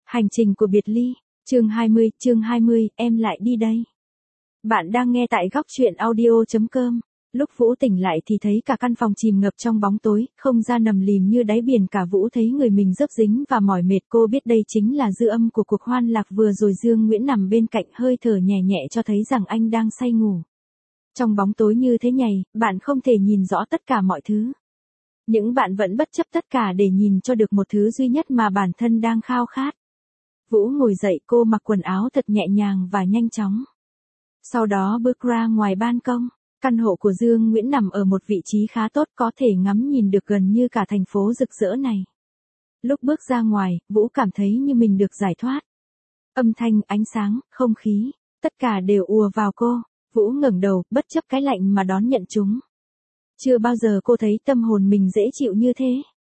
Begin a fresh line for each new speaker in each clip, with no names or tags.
Hành trình của biệt ly, chương 20, em lại đi đây. Bạn đang nghe tại góc truyện audio.com. Lúc Vũ tỉnh lại thì thấy cả căn phòng chìm ngập trong bóng tối, không gian nằm lìm như đáy biển. Cả Vũ thấy người mình rớp dính và mỏi mệt. Cô biết đây chính là dư âm của cuộc hoan lạc vừa rồi. Dương Nguyễn nằm bên cạnh, hơi thở nhẹ nhẹ cho thấy rằng anh đang say ngủ. Trong bóng tối như thế này, bạn không thể nhìn rõ tất cả mọi thứ. Nhưng bạn vẫn bất chấp tất cả để nhìn cho được một thứ duy nhất mà bản thân đang khao khát. Vũ ngồi dậy, cô mặc quần áo thật nhẹ nhàng và nhanh chóng. Sau đó bước ra ngoài ban công. Căn hộ của Dương Nguyễn nằm ở một vị trí khá tốt, có thể ngắm nhìn được gần như cả thành phố rực rỡ này. Lúc bước ra ngoài, Vũ cảm thấy như mình được giải thoát. Âm thanh, ánh sáng, không khí, tất cả đều ùa vào cô. Vũ ngẩng đầu, bất chấp cái lạnh mà đón nhận chúng. Chưa bao giờ cô thấy tâm hồn mình dễ chịu như thế.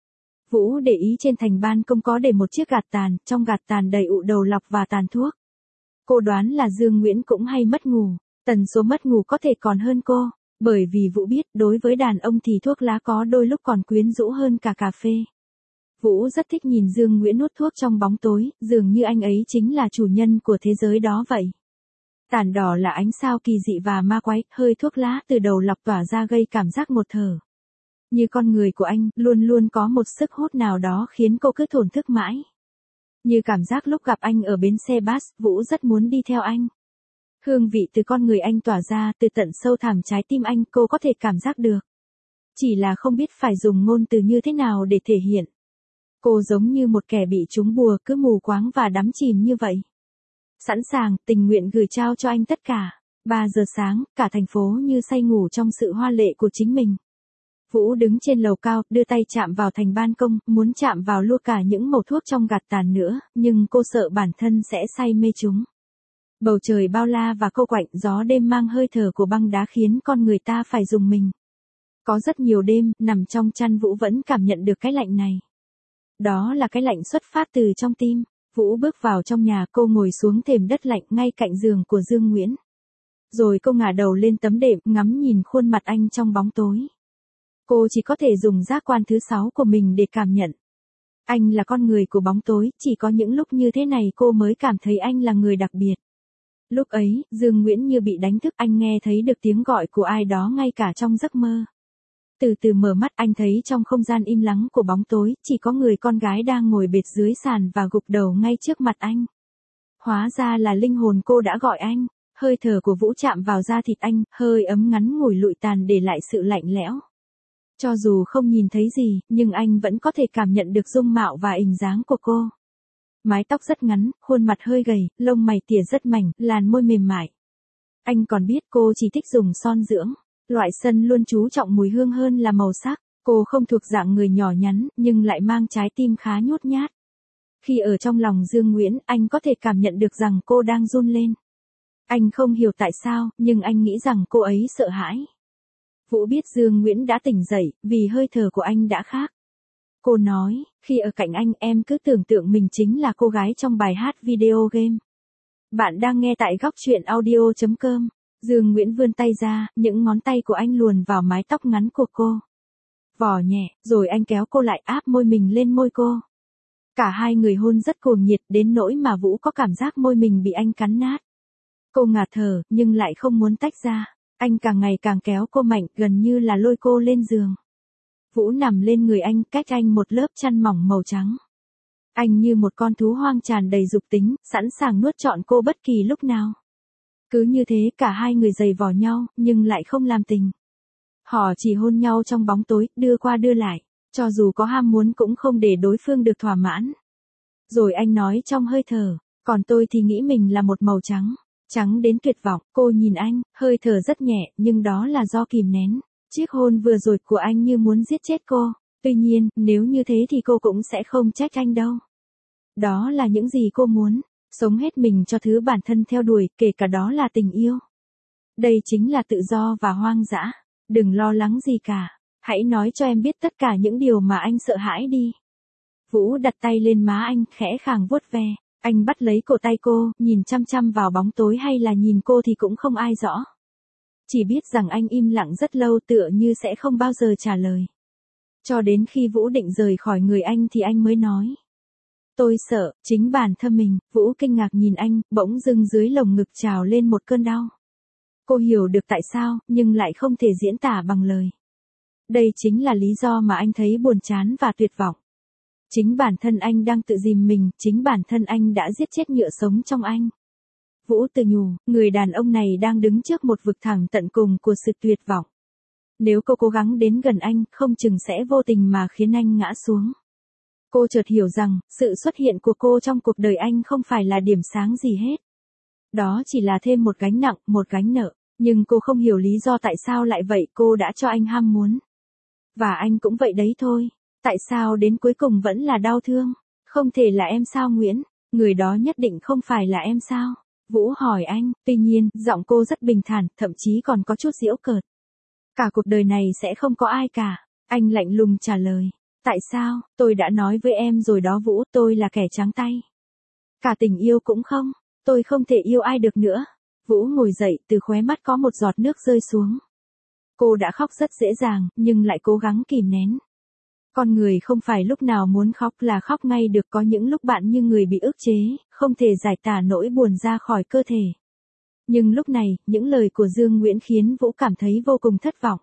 Vũ để ý trên thành ban công có để một chiếc gạt tàn, trong gạt tàn đầy ụ đầu lọc và tàn thuốc. Cô đoán là Dương Nguyễn cũng hay mất ngủ, tần số mất ngủ có thể còn hơn cô, bởi vì Vũ biết đối với đàn ông thì thuốc lá có đôi lúc còn quyến rũ hơn cả cà phê. Vũ rất thích nhìn Dương Nguyễn hút thuốc trong bóng tối, dường như anh ấy chính là chủ nhân của thế giới đó vậy. Tàn đỏ là ánh sao kỳ dị và ma quái, hơi thuốc lá từ đầu lọc tỏa ra gây cảm giác ngột thở. Như con người của anh, luôn luôn có một sức hút nào đó khiến cô cứ thổn thức mãi. Như cảm giác lúc gặp anh ở bến xe bus, Vũ rất muốn đi theo anh. Hương vị từ con người anh tỏa ra từ tận sâu thẳm trái tim anh, cô có thể cảm giác được. Chỉ là không biết phải dùng ngôn từ như thế nào để thể hiện. Cô giống như một kẻ bị trúng bùa, cứ mù quáng và đắm chìm như vậy. Sẵn sàng, tình nguyện gửi trao cho anh tất cả. 3 giờ sáng, cả thành phố như say ngủ trong sự hoa lệ của chính mình. Vũ đứng trên lầu cao, đưa tay chạm vào thành ban công, muốn chạm vào luôn cả những mẩu thuốc trong gạt tàn nữa, nhưng cô sợ bản thân sẽ say mê chúng. Bầu trời bao la và cô quạnh, gió đêm mang hơi thở của băng đá khiến con người ta phải rùng mình. Có rất nhiều đêm, nằm trong chăn Vũ vẫn cảm nhận được cái lạnh này. Đó là cái lạnh xuất phát từ trong tim. Vũ bước vào trong nhà, cô ngồi xuống thềm đất lạnh ngay cạnh giường của Dương Nguyễn. Rồi cô ngả đầu lên tấm đệm, ngắm nhìn khuôn mặt anh trong bóng tối. Cô chỉ có thể dùng giác quan thứ 6 của mình để cảm nhận. Anh là con người của bóng tối, chỉ có những lúc như thế này cô mới cảm thấy anh là người đặc biệt. Lúc ấy, Dương Nguyễn như bị đánh thức, anh nghe thấy được tiếng gọi của ai đó ngay cả trong giấc mơ. Từ từ mở mắt, anh thấy trong không gian im lắng của bóng tối, chỉ có người con gái đang ngồi bệt dưới sàn và gục đầu ngay trước mặt anh. Hóa ra là linh hồn cô đã gọi anh. Hơi thở của Vũ chạm vào da thịt anh, hơi ấm ngắn ngủi lụi tàn để lại sự lạnh lẽo. Cho dù không nhìn thấy gì, nhưng anh vẫn có thể cảm nhận được dung mạo và hình dáng của cô. Mái tóc rất ngắn, khuôn mặt hơi gầy, lông mày tỉa rất mảnh, làn môi mềm mại. Anh còn biết cô chỉ thích dùng son dưỡng. Loại sân luôn chú trọng mùi hương hơn là màu sắc. Cô không thuộc dạng người nhỏ nhắn, nhưng lại mang trái tim khá nhút nhát. Khi ở trong lòng Dương Nguyễn, anh có thể cảm nhận được rằng cô đang run lên. Anh không hiểu tại sao, nhưng anh nghĩ rằng cô ấy sợ hãi. Vũ biết Dương Nguyễn đã tỉnh dậy, vì hơi thở của anh đã khác. Cô nói, khi ở cạnh anh em cứ tưởng tượng mình chính là cô gái trong bài hát video game. Bạn đang nghe tại góc truyện audio.com. Dương Nguyễn vươn tay ra, những ngón tay của anh luồn vào mái tóc ngắn của cô. Vò nhẹ, rồi anh kéo cô lại, áp môi mình lên môi cô. Cả hai người hôn rất cuồng nhiệt đến nỗi mà Vũ có cảm giác môi mình bị anh cắn nát. Cô ngạt thở, nhưng lại không muốn tách ra. Anh càng ngày càng kéo cô mạnh, gần như là lôi cô lên giường. Vũ nằm lên người anh, cách anh một lớp chăn mỏng màu trắng. Anh như một con thú hoang tràn đầy dục tính, sẵn sàng nuốt trọn cô bất kỳ lúc nào. Cứ như thế cả hai người giày vò nhau, nhưng lại không làm tình. Họ chỉ hôn nhau trong bóng tối, đưa qua đưa lại, cho dù có ham muốn cũng không để đối phương được thỏa mãn. Rồi anh nói trong hơi thở, còn tôi thì nghĩ mình là một màu trắng. Trắng đến tuyệt vọng, cô nhìn anh, hơi thở rất nhẹ, nhưng đó là do kìm nén. Chiếc hôn vừa rồi của anh như muốn giết chết cô. Tuy nhiên, nếu như thế thì cô cũng sẽ không trách anh đâu. Đó là những gì cô muốn. Sống hết mình cho thứ bản thân theo đuổi, kể cả đó là tình yêu. Đây chính là tự do và hoang dã. Đừng lo lắng gì cả. Hãy nói cho em biết tất cả những điều mà anh sợ hãi đi. Vũ đặt tay lên má anh, khẽ khàng vuốt ve. Anh bắt lấy cổ tay cô, nhìn chăm chăm vào bóng tối hay là nhìn cô thì cũng không ai rõ. Chỉ biết rằng anh im lặng rất lâu, tựa như sẽ không bao giờ trả lời. Cho đến khi Vũ định rời khỏi người anh thì anh mới nói. Tôi sợ, chính bản thân mình, Vũ kinh ngạc nhìn anh, bỗng dưng dưới lồng ngực trào lên một cơn đau. Cô hiểu được tại sao, nhưng lại không thể diễn tả bằng lời. Đây chính là lý do mà anh thấy buồn chán và tuyệt vọng. Chính bản thân anh đang tự dìm mình, chính bản thân anh đã giết chết nhựa sống trong anh. Vũ tự nhủ, người đàn ông này đang đứng trước một vực thẳm tận cùng của sự tuyệt vọng. Nếu cô cố gắng đến gần anh, không chừng sẽ vô tình mà khiến anh ngã xuống. Cô chợt hiểu rằng, sự xuất hiện của cô trong cuộc đời anh không phải là điểm sáng gì hết. Đó chỉ là thêm một gánh nặng, một gánh nợ. Nhưng cô không hiểu lý do tại sao lại vậy, cô đã cho anh ham muốn. Và anh cũng vậy đấy thôi. Tại sao đến cuối cùng vẫn là đau thương? Không thể là em sao Nguyễn? Người đó nhất định không phải là em sao? Vũ hỏi anh, tuy nhiên, giọng cô rất bình thản, thậm chí còn có chút giễu cợt. Cả cuộc đời này sẽ không có ai cả. Anh lạnh lùng trả lời. Tại sao? Tôi đã nói với em rồi đó Vũ, tôi là kẻ trắng tay. Cả tình yêu cũng không. Tôi không thể yêu ai được nữa. Vũ ngồi dậy, từ khóe mắt có một giọt nước rơi xuống. Cô đã khóc rất dễ dàng, nhưng lại cố gắng kìm nén. Con người không phải lúc nào muốn khóc là khóc ngay được, có những lúc bạn như người bị ức chế, không thể giải tỏa nỗi buồn ra khỏi cơ thể. Nhưng lúc này, những lời của Dương Nguyễn khiến Vũ cảm thấy vô cùng thất vọng.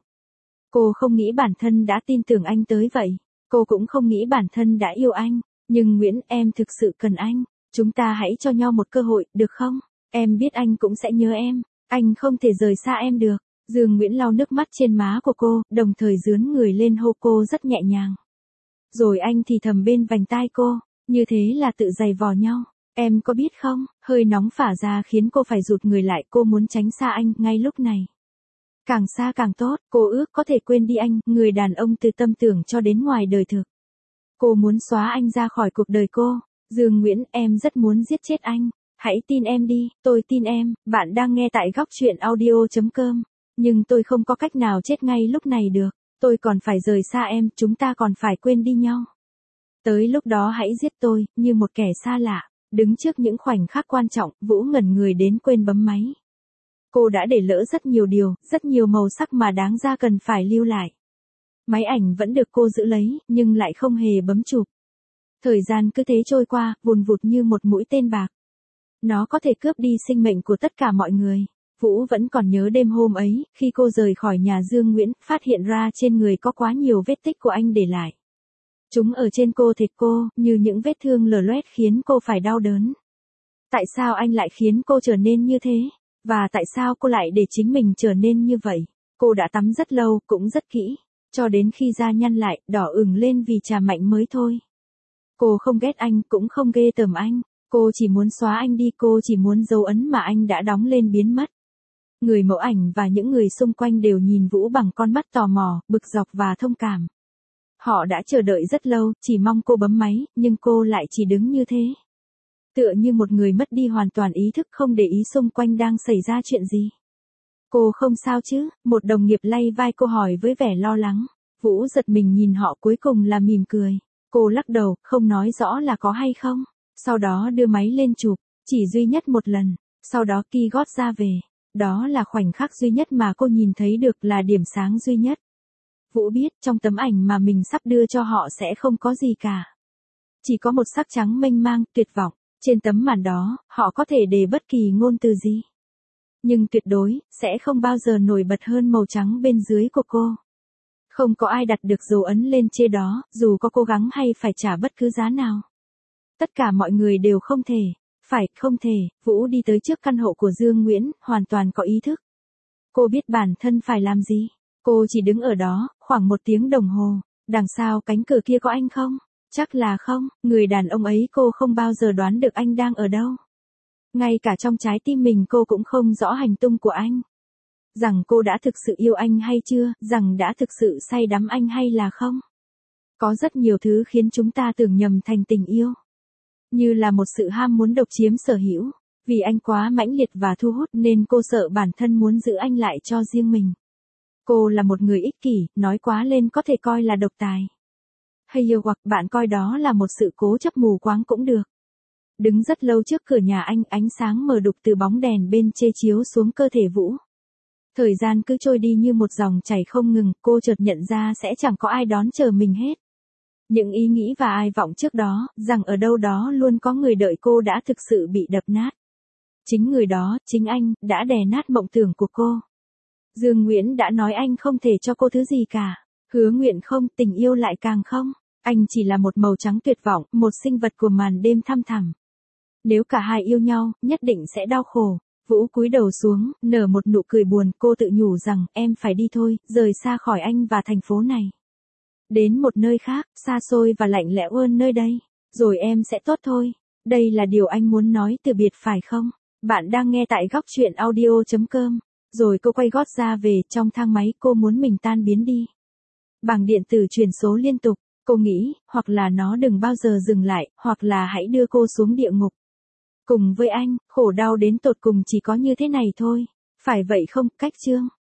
Cô không nghĩ bản thân đã tin tưởng anh tới vậy. Cô cũng không nghĩ bản thân đã yêu anh. Nhưng Nguyễn, em thực sự cần anh. Chúng ta hãy cho nhau một cơ hội, được không? Em biết anh cũng sẽ nhớ em. Anh không thể rời xa em được. Dương Nguyễn lau nước mắt trên má của cô, đồng thời dướn người lên hôn cô rất nhẹ nhàng. Rồi anh thì thầm bên vành tai cô, như thế là tự giày vò nhau. Em có biết không, hơi nóng phả ra khiến cô phải rụt người lại, cô muốn tránh xa anh ngay lúc này. Càng xa càng tốt, cô ước có thể quên đi anh, người đàn ông từ tâm tưởng cho đến ngoài đời thực. Cô muốn xóa anh ra khỏi cuộc đời cô. Dương Nguyễn, em rất muốn giết chết anh. Hãy tin em đi, tôi tin em. Bạn đang nghe tại góc truyện audio.com. Nhưng tôi không có cách nào chết ngay lúc này được. Tôi còn phải rời xa em, chúng ta còn phải quên đi nhau. Tới lúc đó hãy giết tôi, như một kẻ xa lạ. Đứng trước những khoảnh khắc quan trọng, Vũ ngẩn người đến quên bấm máy. Cô đã để lỡ rất nhiều điều, rất nhiều màu sắc mà đáng ra cần phải lưu lại. Máy ảnh vẫn được cô giữ lấy, nhưng lại không hề bấm chụp. Thời gian cứ thế trôi qua, vùn vụt như một mũi tên bạc. Nó có thể cướp đi sinh mệnh của tất cả mọi người. Vũ vẫn còn nhớ đêm hôm ấy, khi cô rời khỏi nhà Dương Nguyễn, phát hiện ra trên người có quá nhiều vết tích của anh để lại. Chúng ở trên cô thịt cô, như những vết thương lở loét khiến cô phải đau đớn. Tại sao anh lại khiến cô trở nên như thế? Và tại sao cô lại để chính mình trở nên như vậy? Cô đã tắm rất lâu, cũng rất kỹ. Cho đến khi da nhăn lại, đỏ ửng lên vì trà mạnh mới thôi. Cô không ghét anh, cũng không ghê tởm anh. Cô chỉ muốn xóa anh đi, cô chỉ muốn dấu ấn mà anh đã đóng lên biến mất. Người mẫu ảnh và những người xung quanh đều nhìn Vũ bằng con mắt tò mò, bực dọc và thông cảm. Họ đã chờ đợi rất lâu, chỉ mong cô bấm máy, nhưng cô lại chỉ đứng như thế. Tựa như một người mất đi hoàn toàn ý thức, không để ý xung quanh đang xảy ra chuyện gì. Cô không sao chứ? Một đồng nghiệp lay vai cô hỏi với vẻ lo lắng. Vũ giật mình nhìn họ, cuối cùng là mỉm cười. Cô lắc đầu, không nói rõ là có hay không. Sau đó đưa máy lên chụp, chỉ duy nhất một lần. Sau đó ki gót ra về. Đó là khoảnh khắc duy nhất mà cô nhìn thấy được, là điểm sáng duy nhất. Vũ biết trong tấm ảnh mà mình sắp đưa cho họ sẽ không có gì cả. Chỉ có một sắc trắng mênh mang, tuyệt vọng. Trên tấm màn đó, họ có thể để bất kỳ ngôn từ gì. Nhưng tuyệt đối, sẽ không bao giờ nổi bật hơn màu trắng bên dưới của cô. Không có ai đặt được dấu ấn lên trên đó, dù có cố gắng hay phải trả bất cứ giá nào. Tất cả mọi người đều không thể. Phải, không thể. Vũ đi tới trước căn hộ của Dương Nguyễn, hoàn toàn có ý thức. Cô biết bản thân phải làm gì. Cô chỉ đứng ở đó, khoảng 1 tiếng đồng hồ. Đằng sau cánh cửa kia có anh không? Chắc là không, người đàn ông ấy cô không bao giờ đoán được anh đang ở đâu. Ngay cả trong trái tim mình cô cũng không rõ hành tung của anh. Rằng cô đã thực sự yêu anh hay chưa, rằng đã thực sự say đắm anh hay là không. Có rất nhiều thứ khiến chúng ta tưởng nhầm thành tình yêu. Như là một sự ham muốn độc chiếm sở hữu. Vì anh quá mãnh liệt và thu hút nên cô sợ bản thân muốn giữ anh lại cho riêng mình. Cô là một người ích kỷ, nói quá lên có thể coi là độc tài. Hay yêu hoặc bạn coi đó là một sự cố chấp mù quáng cũng được. Đứng rất lâu trước cửa nhà anh, ánh sáng mờ đục từ bóng đèn bên chê chiếu xuống cơ thể Vũ. Thời gian cứ trôi đi như một dòng chảy không ngừng, cô chợt nhận ra sẽ chẳng có ai đón chờ mình hết. Những ý nghĩ và ai vọng trước đó, rằng ở đâu đó luôn có người đợi cô đã thực sự bị đập nát. Chính người đó, chính anh, đã đè nát mộng tưởng của cô. Dương Nguyễn đã nói anh không thể cho cô thứ gì cả. Hứa nguyện không, tình yêu lại càng không. Anh chỉ là một màu trắng tuyệt vọng, một sinh vật của màn đêm thăm thẳm. Nếu cả hai yêu nhau, nhất định sẽ đau khổ. Vũ cúi đầu xuống, nở một nụ cười buồn, cô tự nhủ rằng, em phải đi thôi, rời xa khỏi anh và thành phố này. Đến một nơi khác, xa xôi và lạnh lẽo hơn nơi đây. Rồi em sẽ tốt thôi. Đây là điều anh muốn nói từ biệt phải không? Bạn đang nghe tại góc chuyện audio.com. Rồi cô quay gót ra về, trong thang máy cô muốn mình tan biến đi. Bảng điện tử truyền số liên tục, cô nghĩ, hoặc là nó đừng bao giờ dừng lại, hoặc là hãy đưa cô xuống địa ngục. Cùng với anh, khổ đau đến tột cùng chỉ có như thế này thôi. Phải vậy không, Cách Chương?